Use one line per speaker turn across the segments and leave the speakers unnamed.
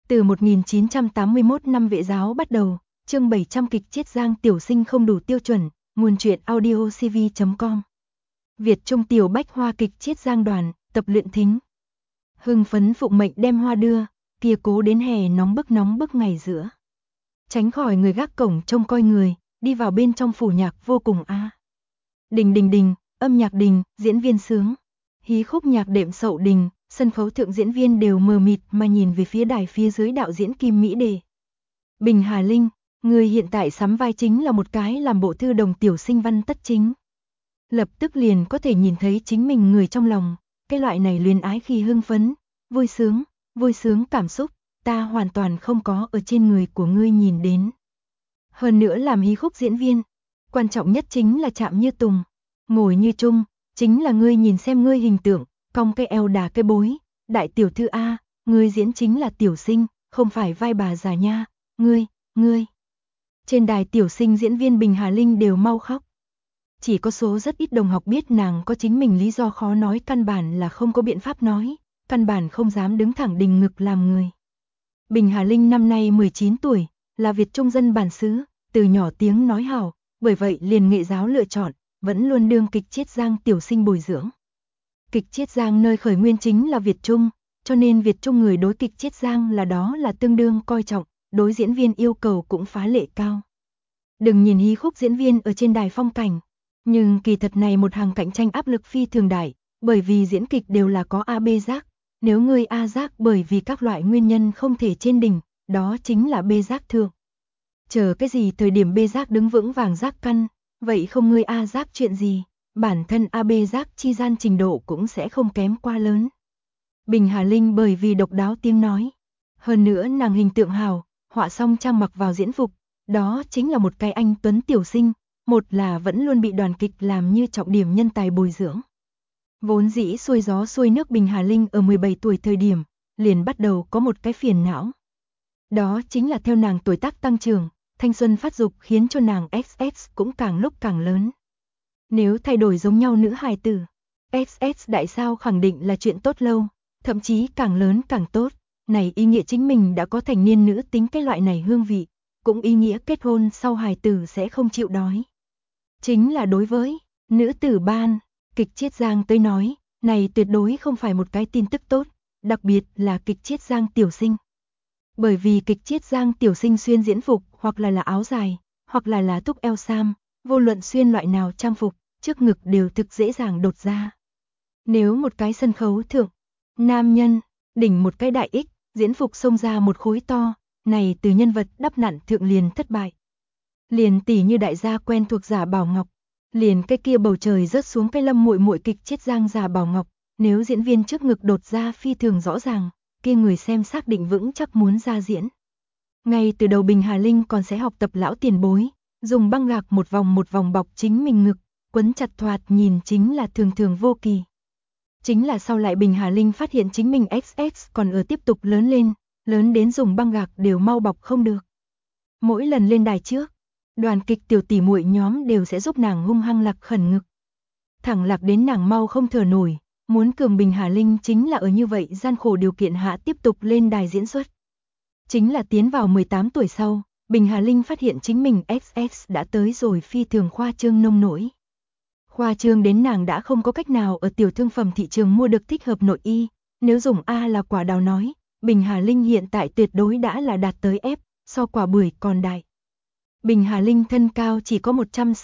Từ 1981 năm Vệ giáo bắt đầu, chương 700 kịch chết Giang Tiểu Sinh không đủ tiêu chuẩn, nguồn truyện audio cv.com. Việt Trung tiểu bách hoa kịch chết Giang đoàn, tập luyện thính. Hưng phấn phụng mệnh đem hoa đưa, kia cố đến hè nóng bức ngày giữa. Tránh khỏi người gác cổng trông coi người, đi vào bên trong phủ nhạc vô cùng a. Đình, âm nhạc đình, diễn viên sướng. Hí khúc nhạc đệm sậu đình, sân khấu thượng diễn viên đều mờ mịt mà nhìn về phía đài phía dưới đạo diễn Kim Mỹ Đề. Bình Hà Linh, người hiện tại sắm vai chính là một cái làm bộ thư đồng tiểu sinh văn tất chính. Lập tức liền có thể nhìn thấy chính mình người trong lòng, cái loại này luyến ái khi hưng phấn, vui sướng cảm xúc, ta hoàn toàn không có ở trên người của ngươi nhìn đến. Hơn nữa làm hí khúc diễn viên, quan trọng nhất chính là chạm như tùng, ngồi như trung, chính là ngươi nhìn xem ngươi hình tượng, cong cái eo đà cái bối, đại tiểu thư A, ngươi diễn chính là tiểu sinh, không phải vai bà già nha, ngươi. Trên đài tiểu sinh diễn viên Bình Hà Linh đều mau khóc. Chỉ có số rất ít đồng học biết nàng có chính mình lý do khó nói, căn bản là không có biện pháp nói, căn bản không dám đứng thẳng đình ngực làm người. Bình Hà Linh năm nay 19 tuổi, là Việt Trung dân bản xứ, từ nhỏ tiếng nói hào, bởi vậy liền nghệ giáo lựa chọn, vẫn luôn đương kịch chết Giang tiểu sinh bồi dưỡng. Kịch chết Giang nơi khởi nguyên chính là Việt Trung, cho nên Việt Trung người đối kịch chết Giang là tương đương coi trọng, đối diễn viên yêu cầu cũng phá lệ cao. Đừng nhìn hí khúc diễn viên ở trên đài phong cảnh, nhưng kỳ thật này một hàng cạnh tranh áp lực phi thường đại, bởi vì diễn kịch đều là có A B giác, nếu người A giác bởi vì các loại nguyên nhân không thể trên đỉnh, đó chính là B giác thượng. Chờ cái gì thời điểm B giác đứng vững vàng giác căn, vậy không người A giác chuyện gì, bản thân A B giác chi gian trình độ cũng sẽ không kém quá lớn. Bình Hà Linh bởi vì độc đáo tiếng nói, hơn nữa nàng hình tượng hào, họa xong trang mặc vào diễn phục, đó chính là một cái anh tuấn tiểu sinh, một là vẫn luôn bị đoàn kịch làm như trọng điểm nhân tài bồi dưỡng. Vốn dĩ xuôi gió xuôi nước Bình Hà Linh ở 17 tuổi thời điểm, liền bắt đầu có một cái phiền não. Đó chính là theo nàng tuổi tác tăng trưởng, thanh xuân phát dục khiến cho nàng XX cũng càng lúc càng lớn. Nếu thay đổi giống nhau nữ hài tử, XX đại sao khẳng định là chuyện tốt lâu, thậm chí càng lớn càng tốt. Này ý nghĩa chính mình đã có thành niên nữ tính cái loại này hương vị, cũng ý nghĩa kết hôn sau hài tử sẽ không chịu đói. Chính là đối với nữ tử ban, kịch chết Giang tới nói, này tuyệt đối không phải một cái tin tức tốt, đặc biệt là kịch chết Giang tiểu sinh. Bởi vì kịch chết Giang tiểu sinh xuyên diễn phục hoặc là áo dài, hoặc là túc eo sam, vô luận xuyên loại nào trang phục, trước ngực đều thực dễ dàng đột ra. Nếu một cái sân khấu thượng, nam nhân, đỉnh một cái đại X, diễn phục xông ra một khối to, này từ nhân vật đắp nặn thượng liền thất bại. Liền tỉ như đại gia quen thuộc Giả Bảo Ngọc, liền cái kia bầu trời rớt xuống cái Lâm Muội Muội kịch chết Giang Giả Bảo Ngọc, nếu diễn viên trước ngực đột ra phi thường rõ ràng, kia người xem xác định vững chắc muốn ra diễn. Ngay từ đầu Bình Hà Linh còn sẽ học tập lão tiền bối, dùng băng gạc một vòng bọc chính mình ngực, quấn chặt thoạt nhìn chính là thường vô kỳ. Chính là sau lại Bình Hà Linh phát hiện chính mình XX còn ở tiếp tục lớn lên, lớn đến dùng băng gạc đều mau bọc không được. Mỗi lần lên đài trước, đoàn kịch tiểu tỷ muội nhóm đều sẽ giúp nàng hung hăng lạc khẩn ngực. Thẳng lạc đến nàng mau không thở nổi, muốn cường Bình Hà Linh chính là ở như vậy gian khổ điều kiện hạ tiếp tục lên đài diễn xuất. Chính là tiến vào 18 tuổi sau, Bình Hà Linh phát hiện chính mình XX đã tới rồi phi thường khoa trương nông nổi. Khoa trương đến nàng đã không có cách nào ở tiểu thương phẩm thị trường mua được thích hợp nội y, nếu dùng A là quả đào nói, Bình Hà Linh hiện tại tuyệt đối đã là đạt tới F, so quả bưởi còn đại. Bình Hà Linh thân cao chỉ có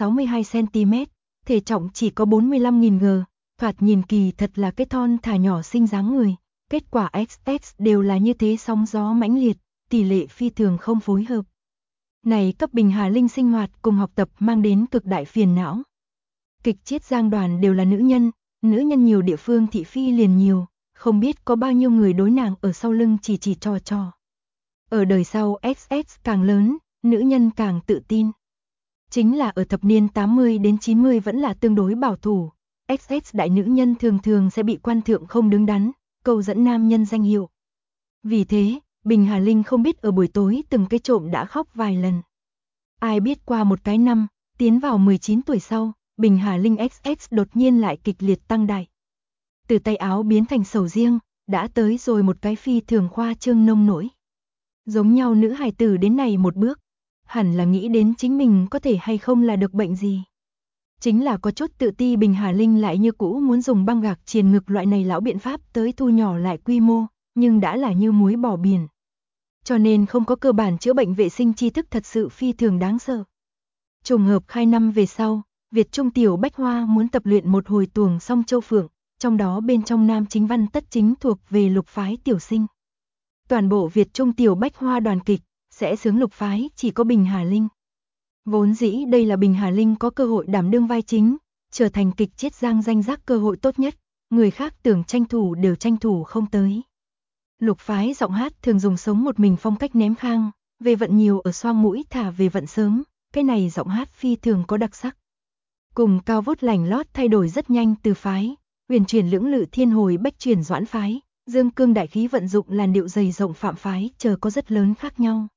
162cm, thể trọng chỉ có 45.000 g, thoạt nhìn kỳ thật là cái thon thả nhỏ xinh dáng người, kết quả XX đều là như thế sóng gió mãnh liệt, tỷ lệ phi thường không phối hợp. Này cấp Bình Hà Linh sinh hoạt cùng học tập mang đến cực đại phiền não. Kịch chết Giang đoàn đều là nữ nhân nhiều địa phương thị phi liền nhiều, không biết có bao nhiêu người đối nàng ở sau lưng chỉ trò. Ở đời sau XX càng lớn, nữ nhân càng tự tin. Chính là ở thập niên 80 đến 90 vẫn là tương đối bảo thủ, XX đại nữ nhân thường sẽ bị quan thượng không đứng đắn, câu dẫn nam nhân danh hiệu. Vì thế, Bình Hà Linh không biết ở buổi tối từng cái trộm đã khóc vài lần. Ai biết qua một cái năm, tiến vào 19 tuổi sau, Bình Hà Linh XX đột nhiên lại kịch liệt tăng đại. Từ tay áo biến thành sầu riêng, đã tới rồi một cái phi thường khoa trương nông nổi. Giống nhau nữ hài tử đến này một bước, hẳn là nghĩ đến chính mình có thể hay không là được bệnh gì. Chính là có chút tự ti Bình Hà Linh lại như cũ muốn dùng băng gạc triền ngực loại này lão biện pháp tới thu nhỏ lại quy mô, nhưng đã là như muối bỏ biển. Cho nên không có cơ bản chữa bệnh vệ sinh tri thức thật sự phi thường đáng sợ. Trùng hợp khai năm về sau, Việt Trung Tiểu Bách Hoa muốn tập luyện một hồi tuồng song châu phượng, trong đó bên trong nam chính văn tất chính thuộc về lục phái tiểu sinh. Toàn bộ Việt Trung Tiểu Bách Hoa đoàn kịch sẽ xướng lục phái chỉ có Bình Hà Linh. Vốn dĩ đây là Bình Hà Linh có cơ hội đảm đương vai chính, trở thành kịch Chiết Giang danh giác cơ hội tốt nhất, người khác tưởng tranh thủ đều tranh thủ không tới. Lục phái giọng hát thường dùng sống một mình phong cách ném khang, về vận nhiều ở xoang mũi thả về vận sớm, cái này giọng hát phi thường có đặc sắc. Cùng cao vút lành lót thay đổi rất nhanh từ phái, huyền chuyển lưỡng lự thiên hồi bách chuyển doãn phái, dương cương đại khí vận dụng làn điệu dày rộng phạm phái chờ có rất lớn khác nhau.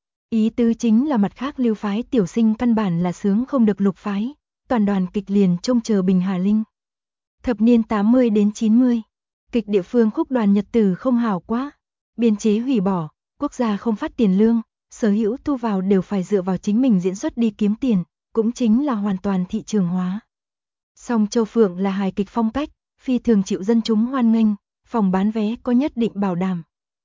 Ý tứ chính là mặt khác lưu phái tiểu sinh căn bản là sướng không được lục phái, toàn đoàn kịch liền trông chờ Bình Hà Linh. Thập niên 80 đến 90, kịch địa phương khúc đoàn nhật tử không hảo quá, biên chế hủy bỏ, quốc gia không phát tiền lương, sở hữu thu vào đều phải dựa vào chính mình diễn xuất đi kiếm tiền, cũng chính là hoàn toàn thị trường hóa. Song Châu Phượng là hài kịch phong cách, phi thường chịu dân chúng hoan nghênh, phòng bán vé có nhất định bảo đảm.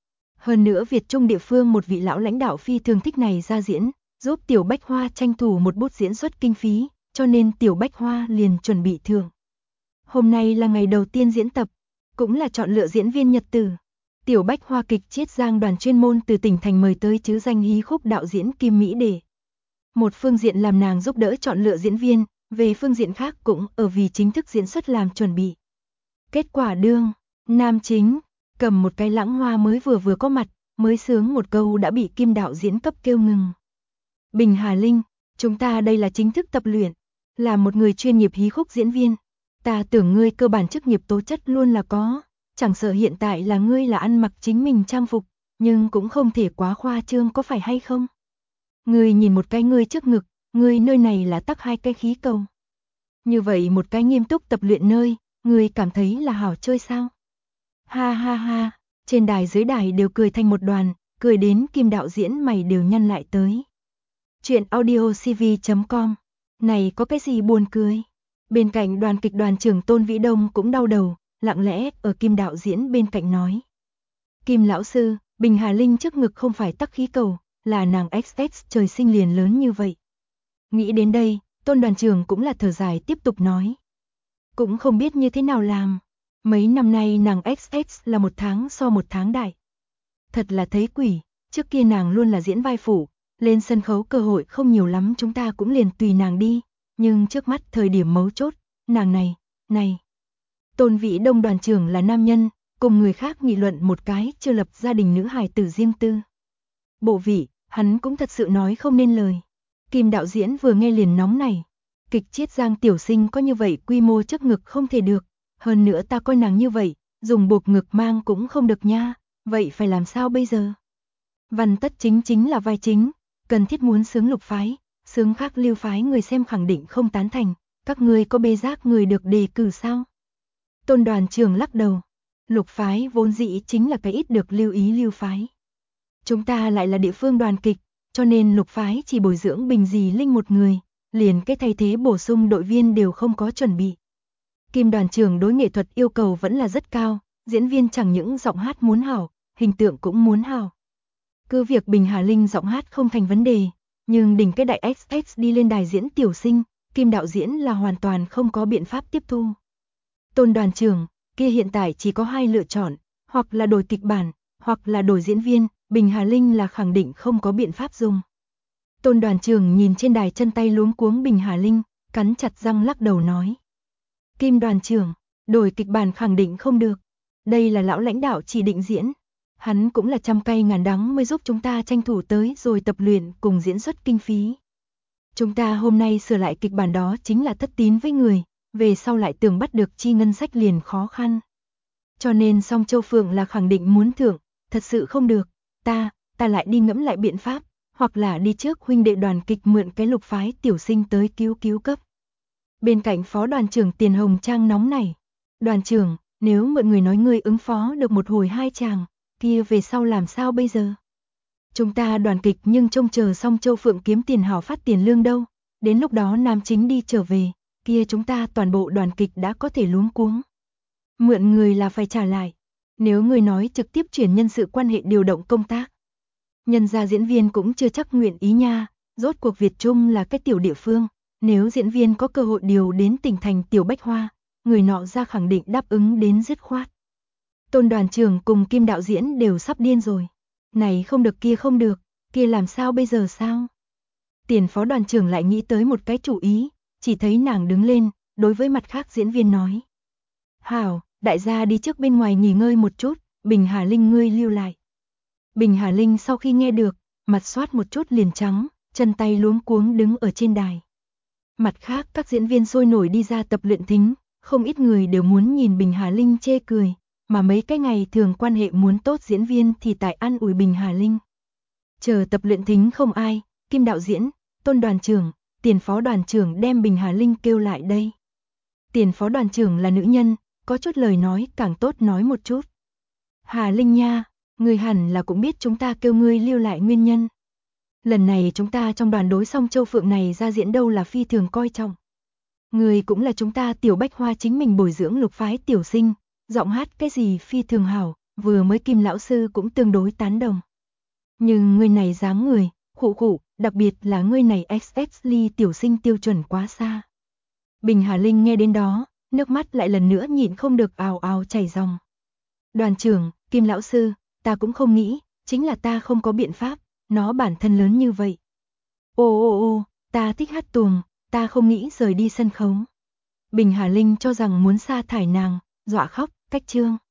Hơn nữa Việt Trung địa phương một vị lão lãnh đạo phi thường thích này ra diễn, giúp Tiểu Bách Hoa tranh thủ một bút diễn xuất kinh phí, cho nên Tiểu Bách Hoa liền chuẩn bị thưởng. Hôm nay là ngày đầu tiên diễn tập, cũng là chọn lựa diễn viên nhật tử. Tiểu Bách Hoa kịch Chiết Giang đoàn chuyên môn từ tỉnh thành mời tới chứ danh hí khúc đạo diễn Kim Mỹ Đề. Một phương diện làm nàng giúp đỡ chọn lựa diễn viên, về phương diện khác cũng ở vì chính thức diễn xuất làm chuẩn bị. Kết quả đương, nam chính, cầm một cái lãng hoa mới vừa có mặt, mới sướng một câu đã bị Kim đạo diễn cấp kêu ngừng. Bình Hà Linh, chúng ta đây là chính thức tập luyện, là một người chuyên nghiệp hí khúc diễn viên. Ta tưởng ngươi cơ bản chức nghiệp tố chất luôn là có, chẳng sợ hiện tại là ngươi là ăn mặc chính mình trang phục, nhưng cũng không thể quá khoa trương có phải hay không? Ngươi nhìn một cái ngươi trước ngực, ngươi nơi này là tắc 2 cái khí cầu. Như vậy một cái nghiêm túc tập luyện nơi, ngươi cảm thấy là hảo chơi sao? Ha ha ha, trên đài dưới đài đều cười thành một đoàn, cười đến Kim đạo diễn mày đều nhăn lại tới. Chuyện audiocv.com, này có cái gì buồn cười? Bên cạnh đoàn kịch đoàn trưởng Tôn Vĩ Đông cũng đau đầu, lặng lẽ ở Kim đạo diễn bên cạnh nói. Kim lão sư, Bình Hà Linh trước ngực không phải tắc khí cầu, là nàng XX trời sinh liền lớn như vậy. Nghĩ đến đây, Tôn đoàn trưởng cũng là thở dài tiếp tục nói. Cũng không biết như thế nào làm. Mấy năm nay nàng XX là một tháng so một tháng đại. Thật là thấy quỷ, trước kia nàng luôn là diễn vai phụ, lên sân khấu cơ hội không nhiều lắm chúng ta cũng liền tùy nàng đi. Nhưng trước mắt thời điểm mấu chốt, nàng này. Tôn Vĩ Đông đoàn trưởng là nam nhân, cùng người khác nghị luận một cái chưa lập gia đình nữ hài tử riêng tư. Bộ vị, hắn cũng thật sự nói không nên lời. Kim đạo diễn vừa nghe liền nóng này. Kịch Chiết Giang tiểu sinh có như vậy quy mô trước ngực không thể được. Hơn nữa ta coi nàng như vậy, dùng buộc ngực mang cũng không được nha. Vậy phải làm sao bây giờ? Văn tất chính là vai chính, cần thiết muốn sướng lục phái, sướng khác lưu phái người xem khẳng định không tán thành. Các ngươi có bê giác người được đề cử sao? Tôn đoàn trưởng lắc đầu. Lục phái vốn dĩ chính là cái ít được lưu ý lưu phái. Chúng ta lại là địa phương đoàn kịch, cho nên lục phái chỉ bồi dưỡng Bình Dì Linh một người, liền cái thay thế bổ sung đội viên đều không có chuẩn bị. Kim đoàn trưởng đối nghệ thuật yêu cầu vẫn là rất cao, diễn viên chẳng những giọng hát muốn hảo, hình tượng cũng muốn hảo. Cứ việc Bình Hà Linh giọng hát không thành vấn đề, nhưng đỉnh cái đại XX đi lên đài diễn tiểu sinh, Kim đạo diễn là hoàn toàn không có biện pháp tiếp thu. Tôn đoàn trưởng, kia hiện tại chỉ có 2 lựa chọn, hoặc là đổi kịch bản, hoặc là đổi diễn viên, Bình Hà Linh là khẳng định không có biện pháp dùng. Tôn đoàn trưởng nhìn trên đài chân tay luống cuống Bình Hà Linh, cắn chặt răng lắc đầu nói. Kim đoàn trưởng, đổi kịch bản khẳng định không được. Đây là lão lãnh đạo chỉ định diễn. Hắn cũng là trăm cay ngàn đắng mới giúp chúng ta tranh thủ tới rồi tập luyện cùng diễn xuất kinh phí. Chúng ta hôm nay sửa lại kịch bản đó chính là thất tín với người, về sau lại tưởng bắt được chi ngân sách liền khó khăn. Cho nên Song Châu Phượng là khẳng định muốn thưởng, thật sự không được, ta lại đi ngẫm lại biện pháp, hoặc là đi trước huynh đệ đoàn kịch mượn cái lục phái tiểu sinh tới cứu cấp. Bên cạnh phó đoàn trưởng Tiền Hồng Trang nóng này. Đoàn trưởng, nếu mượn người nói ngươi ứng phó được một hồi 2 chàng, kia về sau làm sao bây giờ? Chúng ta đoàn kịch nhưng trông chờ Song Châu Phượng kiếm tiền hảo phát tiền lương đâu. Đến lúc đó nam chính đi trở về, kia chúng ta toàn bộ đoàn kịch đã có thể luống cuống. Mượn người là phải trả lại. Nếu người nói trực tiếp chuyển nhân sự quan hệ điều động công tác, nhân gia diễn viên cũng chưa chắc nguyện ý nha, rốt cuộc Việt Trung là cái tiểu địa phương, nếu diễn viên có cơ hội điều đến tỉnh thành tiểu bách hoa, người nọ ra khẳng định đáp ứng đến dứt khoát. Tôn đoàn trưởng cùng Kim đạo diễn đều sắp điên rồi. Này không được kia không được, kia làm sao bây giờ sao? Tiền phó đoàn trưởng lại nghĩ tới một cái chủ ý, chỉ thấy nàng đứng lên, đối với mặt khác diễn viên nói. Hảo, đại gia đi trước bên ngoài nghỉ ngơi một chút, Bình Hà Linh ngươi lưu lại. Bình Hà Linh sau khi nghe được, mặt xoát một chút liền trắng, chân tay luống cuống đứng ở trên đài. Mặt khác các diễn viên sôi nổi đi ra tập luyện thính, không ít người đều muốn nhìn Bình Hà Linh chê cười, mà mấy cái ngày thường quan hệ muốn tốt diễn viên thì tại an ủi Bình Hà Linh. Chờ tập luyện thính không ai, Kim đạo diễn, Tôn đoàn trưởng, Tiền phó đoàn trưởng đem Bình Hà Linh kêu lại đây. Tiền phó đoàn trưởng là nữ nhân, có chút lời nói càng tốt nói một chút. Hà Linh nha, ngươi hẳn là cũng biết chúng ta kêu ngươi lưu lại nguyên nhân. Lần này chúng ta trong đoàn đối Song Châu Phượng này ra diễn đâu là phi thường coi trọng. Ngươi cũng là chúng ta tiểu bách hoa chính mình bồi dưỡng lục phái tiểu sinh, giọng hát cái gì phi thường hảo, vừa mới Kim lão sư cũng tương đối tán đồng. Nhưng ngươi này dáng người, khụ, đặc biệt là ngươi này XXL tiểu sinh tiêu chuẩn quá xa. Bình Hà Linh nghe đến đó, nước mắt lại lần nữa nhịn không được ào ào chảy ròng. Đoàn trưởng, Kim lão sư, ta cũng không nghĩ, chính là ta không có biện pháp, nó bản thân lớn như vậy. Ô, ta thích hát tuồng, ta không nghĩ rời đi sân khấu. Bình Hà Linh cho rằng muốn sa thải nàng, dọa khóc, cách trương.